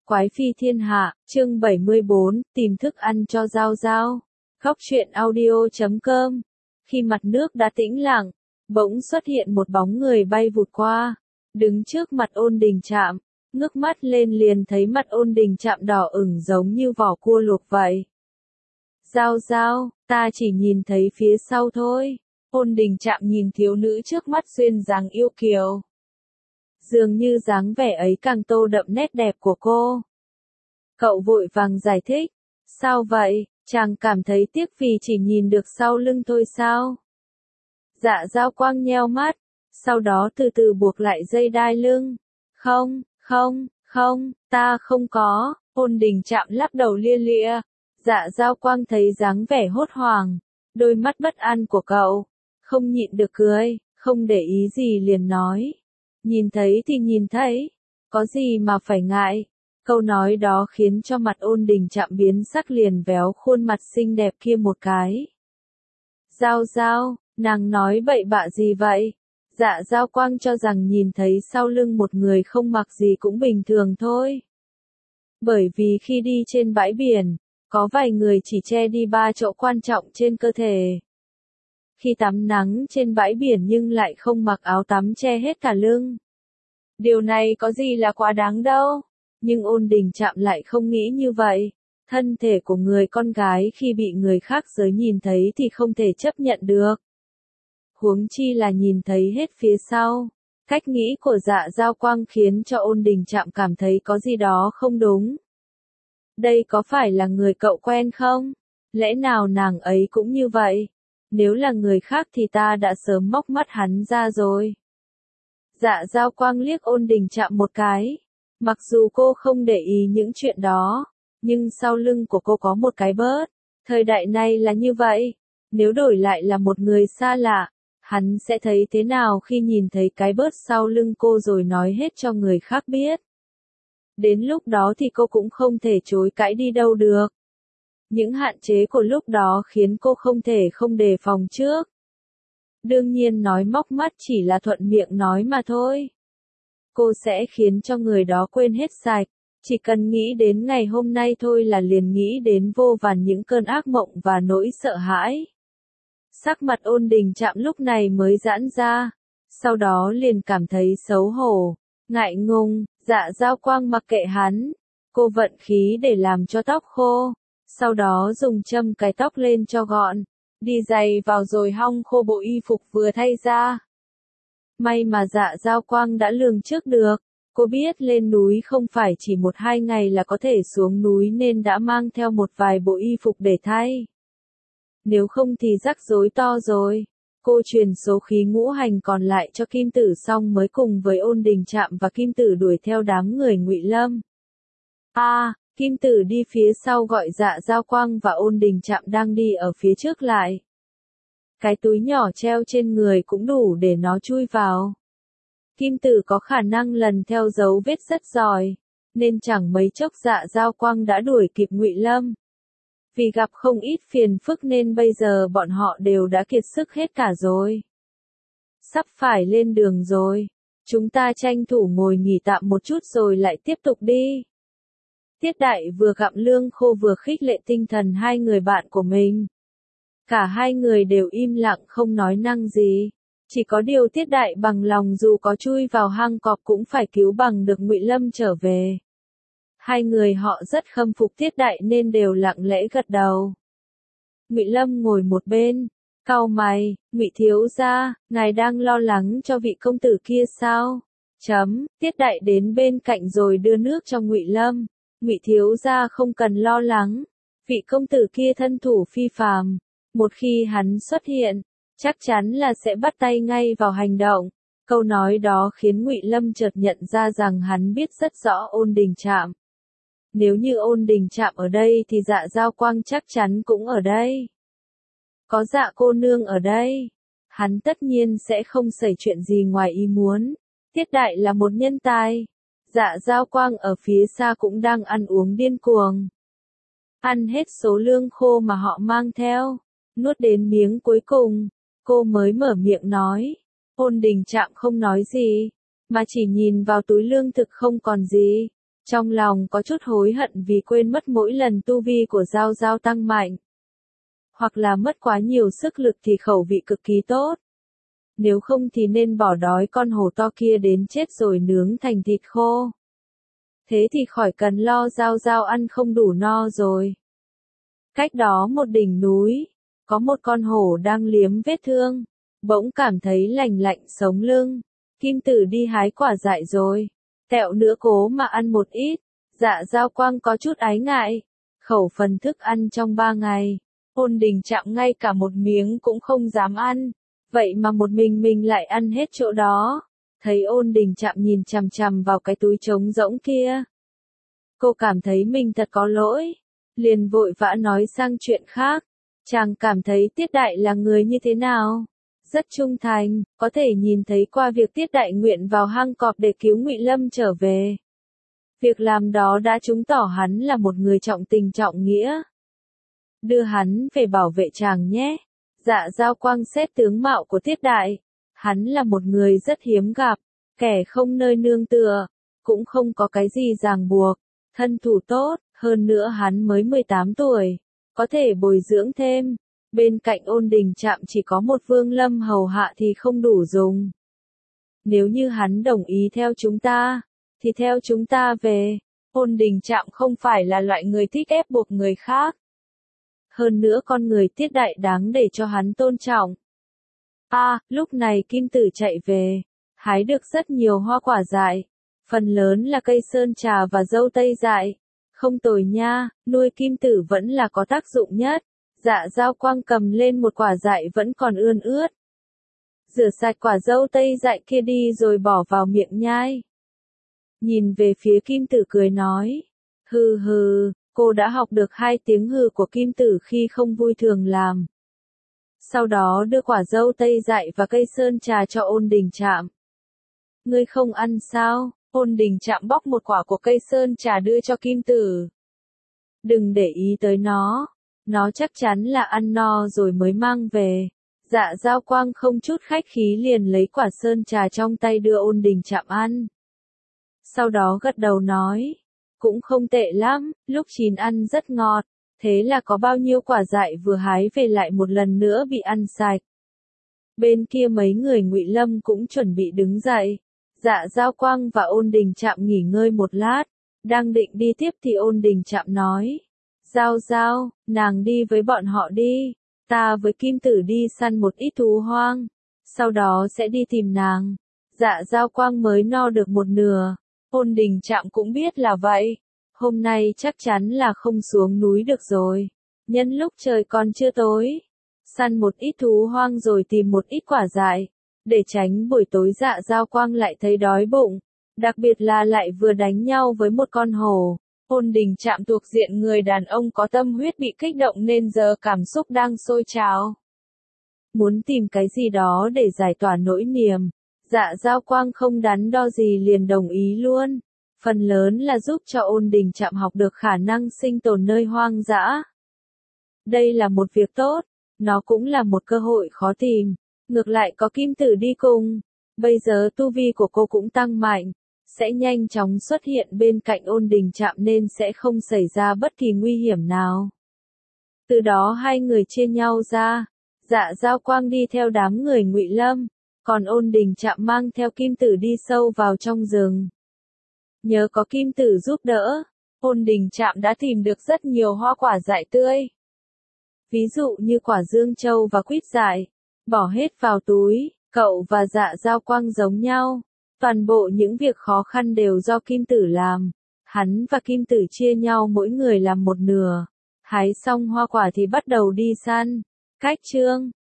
Quái phi thiên hạ, chương 74, tìm thức ăn cho Giao Giao. Góc truyện audio.com. Khi mặt nước đã tĩnh lặng, bỗng xuất hiện một bóng người bay vụt qua, đứng trước mặt Ôn Đình Trạm, ngước mắt lên liền thấy mặt Ôn Đình Trạm đỏ ửng giống như vỏ cua luộc vậy. Giao Giao, ta chỉ nhìn thấy phía sau thôi. Ôn Đình Trạm nhìn thiếu nữ trước mắt duyên dáng yêu kiều. Dường như dáng vẻ ấy càng tô đậm nét đẹp của cô. Cậu vội vàng giải thích. Sao vậy, chàng cảm thấy tiếc vì chỉ nhìn được sau lưng thôi sao? Dạ Giao Quang nheo mắt, sau đó từ từ buộc lại dây đai lưng. Không, ta không có. Ôn Đình Trạm lắc đầu lia lịa. Dạ Giao Quang thấy dáng vẻ hốt hoảng, đôi mắt bất an của cậu, không nhịn được cười, không để ý gì liền nói. Nhìn thấy thì nhìn thấy, có gì mà phải ngại. Câu nói đó khiến cho mặt Ôn Đình Trạm biến sắc liền véo khuôn mặt xinh đẹp kia một cái. Giao Giao, nàng nói bậy bạ gì vậy? Dạ Giao Quang cho rằng nhìn thấy sau lưng một người không mặc gì cũng bình thường thôi. Bởi vì khi đi trên bãi biển, có vài người chỉ che đi 3 chỗ quan trọng trên cơ thể. Khi tắm nắng trên bãi biển nhưng lại không mặc áo tắm che hết cả lưng. Điều này có gì là quá đáng đâu. Nhưng Ôn Đình Trạm lại không nghĩ như vậy. Thân thể của người con gái khi bị người khác giới nhìn thấy thì không thể chấp nhận được. Huống chi là nhìn thấy hết phía sau. Cách nghĩ của Dạ Giao Quang khiến cho Ôn Đình Trạm cảm thấy có gì đó không đúng. Đây có phải là người cậu quen không? Lẽ nào nàng ấy cũng như vậy? Nếu là người khác thì ta đã sớm móc mắt hắn ra rồi. Dạ Giao Quang liếc Ôn Đình Trạm một cái. Mặc dù cô không để ý những chuyện đó, nhưng sau lưng của cô có một cái bớt. Thời đại này là như vậy. Nếu đổi lại là một người xa lạ, hắn sẽ thấy thế nào khi nhìn thấy cái bớt sau lưng cô rồi nói hết cho người khác biết. Đến lúc đó thì cô cũng không thể chối cãi đi đâu được. Những hạn chế của lúc đó khiến cô không thể không đề phòng trước. Đương nhiên nói móc mắt chỉ là thuận miệng nói mà thôi. Cô sẽ khiến cho người đó quên hết sạch. Chỉ cần nghĩ đến ngày hôm nay thôi là liền nghĩ đến vô vàn những cơn ác mộng và nỗi sợ hãi. Sắc mặt Ôn Đình Trạm lúc này mới giãn ra. Sau đó liền cảm thấy xấu hổ, ngại ngùng. Dạ Giao Quang mặc kệ hắn. Cô vận khí để làm cho tóc khô. Sau đó dùng châm cài tóc lên cho gọn. Đi giày vào rồi hong khô bộ y phục vừa thay ra. May mà Dạ Giao Quang đã lường trước được. Cô biết lên núi không phải chỉ 1-2 ngày là có thể xuống núi nên đã mang theo một vài bộ y phục để thay. Nếu không thì rắc rối to rồi. Cô truyền số khí ngũ hành còn lại cho Kim Tử xong mới cùng với Ôn Đình Trạm và Kim Tử đuổi theo đám người Ngụy Lâm. Kim Tử đi phía sau gọi Dạ Giao Quang và Ôn Đình Trạm đang đi ở phía trước lại. Cái túi nhỏ treo trên người cũng đủ để nó chui vào. Kim Tử có khả năng lần theo dấu vết rất giỏi, nên chẳng mấy chốc Dạ Giao Quang đã đuổi kịp Ngụy Lâm. Vì gặp không ít phiền phức nên bây giờ bọn họ đều đã kiệt sức hết cả rồi. Sắp phải lên đường rồi. Chúng ta tranh thủ ngồi nghỉ tạm một chút rồi lại tiếp tục đi. Tiết Đại vừa gặm lương khô vừa khích lệ tinh thần hai người bạn của mình. Cả hai người đều im lặng không nói năng gì. Chỉ có điều Tiết Đại bằng lòng dù có chui vào hang cọp cũng phải cứu bằng được Ngụy Lâm trở về. Hai người họ rất khâm phục Tiết Đại nên đều lặng lẽ gật đầu. Ngụy Lâm ngồi một bên, cau mày, Ngụy thiếu gia, ngài đang lo lắng cho vị công tử kia sao? Tiết Đại đến bên cạnh rồi đưa nước cho Ngụy Lâm. Ngụy thiếu gia không cần lo lắng, vị công tử kia thân thủ phi phàm, một khi hắn xuất hiện, chắc chắn là sẽ bắt tay ngay vào hành động. Câu nói đó khiến Ngụy Lâm chợt nhận ra rằng hắn biết rất rõ Ôn Đình Trạm. Nếu như Ôn Đình Trạm ở đây thì Dạ Giao Quang chắc chắn cũng ở đây. Có Dạ cô nương ở đây, hắn tất nhiên sẽ không xảy chuyện gì ngoài ý muốn. Tiết Đại là một nhân tài. Dạ Giao Quang ở phía xa cũng đang ăn uống điên cuồng. Ăn hết số lương khô mà họ mang theo, nuốt đến miếng cuối cùng, cô mới mở miệng nói. Ôn Đình Trạm không nói gì, mà chỉ nhìn vào túi lương thực không còn gì. Trong lòng có chút hối hận vì quên mất mỗi lần tu vi của Giao Giao tăng mạnh. Hoặc là mất quá nhiều sức lực thì khẩu vị cực kỳ tốt. Nếu không thì nên bỏ đói con hổ to kia đến chết rồi nướng thành thịt khô. Thế thì khỏi cần lo Giao Giao ăn không đủ no rồi. Cách đó một đỉnh núi, có một con hổ đang liếm vết thương, bỗng cảm thấy lành lạnh sống lưng. Kim Tử đi hái quả dại rồi, tẹo nữa cố mà ăn một ít. Dạ Giao Quang có chút ái ngại, khẩu phần thức ăn trong 3 ngày, Ôn Đình Trạm ngay cả một miếng cũng không dám ăn, vậy mà một mình lại ăn hết chỗ đó. Thấy Ôn Đình Trạm nhìn chằm chằm vào cái túi trống rỗng kia, cô cảm thấy mình thật có lỗi, liền vội vã nói sang chuyện khác. Chàng cảm thấy Tiết Đại là người như thế nào? Rất trung thành, có thể nhìn thấy qua việc Tiết Đại nguyện vào hang cọp để cứu Ngụy Lâm trở về. Việc làm đó đã chứng tỏ hắn là một người trọng tình trọng nghĩa. Đưa hắn về bảo vệ chàng nhé. Dạ Giao Quang xét tướng mạo của Tiết Đại, hắn là một người rất hiếm gặp, kẻ không nơi nương tựa, cũng không có cái gì ràng buộc, thân thủ tốt, hơn nữa hắn mới 18 tuổi, có thể bồi dưỡng thêm. Bên cạnh Ôn Đình Trạm chỉ có một Vương Lâm hầu hạ thì không đủ dùng. Nếu như hắn đồng ý theo chúng ta, thì theo chúng ta về. Ôn Đình Trạm không phải là loại người thích ép buộc người khác. Hơn nữa con người Tiết Đại đáng để cho hắn tôn trọng. Lúc này Kim Tử chạy về, hái được rất nhiều hoa quả dại, phần lớn là cây sơn trà và dâu tây dại. Không tồi nha, nuôi Kim Tử vẫn là có tác dụng nhất. Dạ Giao Quang cầm lên một quả dại vẫn còn ươn ướt. Rửa sạch quả dâu tây dại kia đi rồi bỏ vào miệng nhai. Nhìn về phía Kim Tử cười nói. Hừ hừ, cô đã học được 2 tiếng hừ của Kim Tử khi không vui thường làm. Sau đó đưa quả dâu tây dại và cây sơn trà cho Ôn Đình Trạm. Ngươi không ăn sao? Ôn Đình Trạm bóc một quả của cây sơn trà đưa cho Kim Tử. Đừng để ý tới nó chắc chắn là ăn no rồi mới mang về. Dạ Giao Quang không chút khách khí liền lấy quả sơn trà trong tay đưa Ôn Đình Trạm ăn. Sau đó gật đầu nói, cũng không tệ lắm, lúc chín ăn rất ngọt, thế là có bao nhiêu quả dại vừa hái về lại một lần nữa bị ăn sạch. Bên kia mấy người Ngụy Lâm cũng chuẩn bị đứng dậy. Dạ Giao Quang và Ôn Đình Trạm nghỉ ngơi một lát, đang định đi tiếp thì Ôn Đình Trạm nói. Giao Giao, nàng đi với bọn họ đi, ta với Kim Tử đi săn một ít thú hoang, sau đó sẽ đi tìm nàng. Dạ Giao Quang mới no được một nửa, Ôn Đình Trạm cũng biết là vậy, hôm nay chắc chắn là không xuống núi được rồi. Nhân lúc trời còn chưa tối, săn một ít thú hoang rồi tìm một ít quả dại, để tránh buổi tối Dạ Giao Quang lại thấy đói bụng, đặc biệt là lại vừa đánh nhau với một con hổ. Ôn Đình Trạm thuộc diện người đàn ông có tâm huyết bị kích động nên giờ cảm xúc đang sôi trào. Muốn tìm cái gì đó để giải tỏa nỗi niềm. Dạ Giao Quang không đắn đo gì liền đồng ý luôn. Phần lớn là giúp cho Ôn Đình Trạm học được khả năng sinh tồn nơi hoang dã. Đây là một việc tốt, nó cũng là một cơ hội khó tìm. Ngược lại có Kim Tử đi cùng. Bây giờ tu vi của cô cũng tăng mạnh, sẽ nhanh chóng xuất hiện bên cạnh Ôn Đình Trạm nên sẽ không xảy ra bất kỳ nguy hiểm nào. Từ đó hai người chia nhau ra. Dạ Giao Quang đi theo đám người Ngụy Lâm, còn Ôn Đình Trạm mang theo Kim Tử đi sâu vào trong rừng. Nhờ có Kim Tử giúp đỡ, Ôn Đình Trạm đã tìm được rất nhiều hoa quả dại tươi. Ví dụ như quả dương châu và quýt dại, bỏ hết vào túi, cậu và Dạ Giao Quang giống nhau. Toàn bộ những việc khó khăn đều do Kim Tử làm. Hắn và Kim Tử chia nhau mỗi người làm một nửa. Hái xong hoa quả thì bắt đầu đi săn. Cách chương